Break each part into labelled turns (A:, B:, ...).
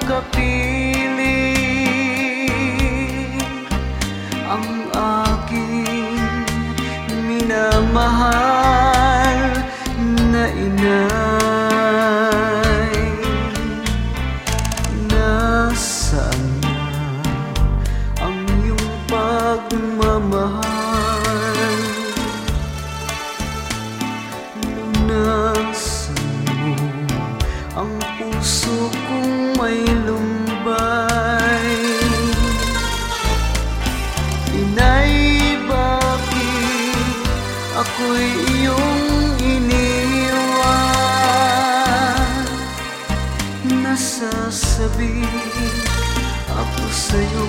A: kapiling ang aking minamahal na inay. Nasaan na ang iyong pagmamahal? Lunasan mo ang puso kong may lumbay. Inay, bakit ako'y iyong iniwan? Nasasabi ako sa'yo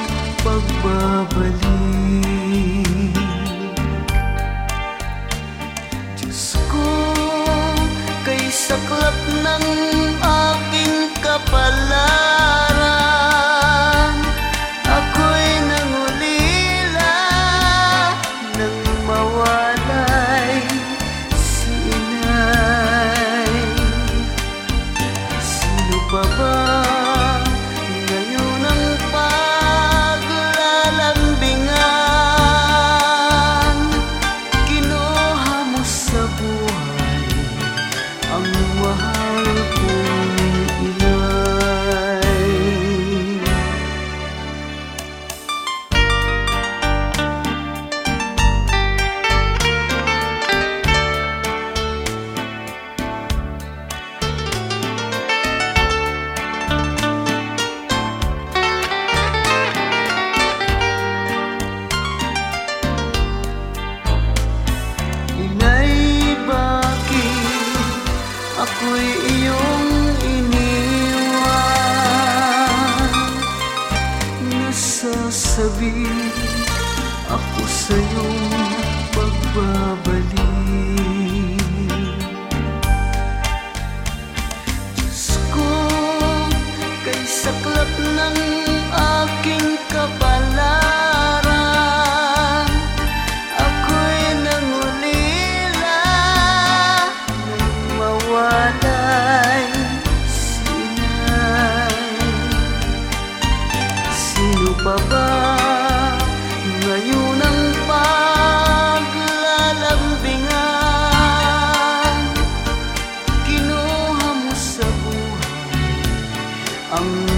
A: pagbabalik. Diyos ko, kay saklap ng aking kapalaran, ako'y nangulila nang mawalay si inay. Sino pa ba ngayon ang paglalambingan? Kinuha mo sa buhay ang mahal kong inay. Inay, bakit ako'y iyong iniwan? Nasasabi ako sa'yo pagbabalik. Diyos ko, kay saklap ng aking kapalaran, ako'y nangulila nang mawalay si inay. Sino pa ba ngayon ang paglalambingan? Kinuha mo sa buhay ang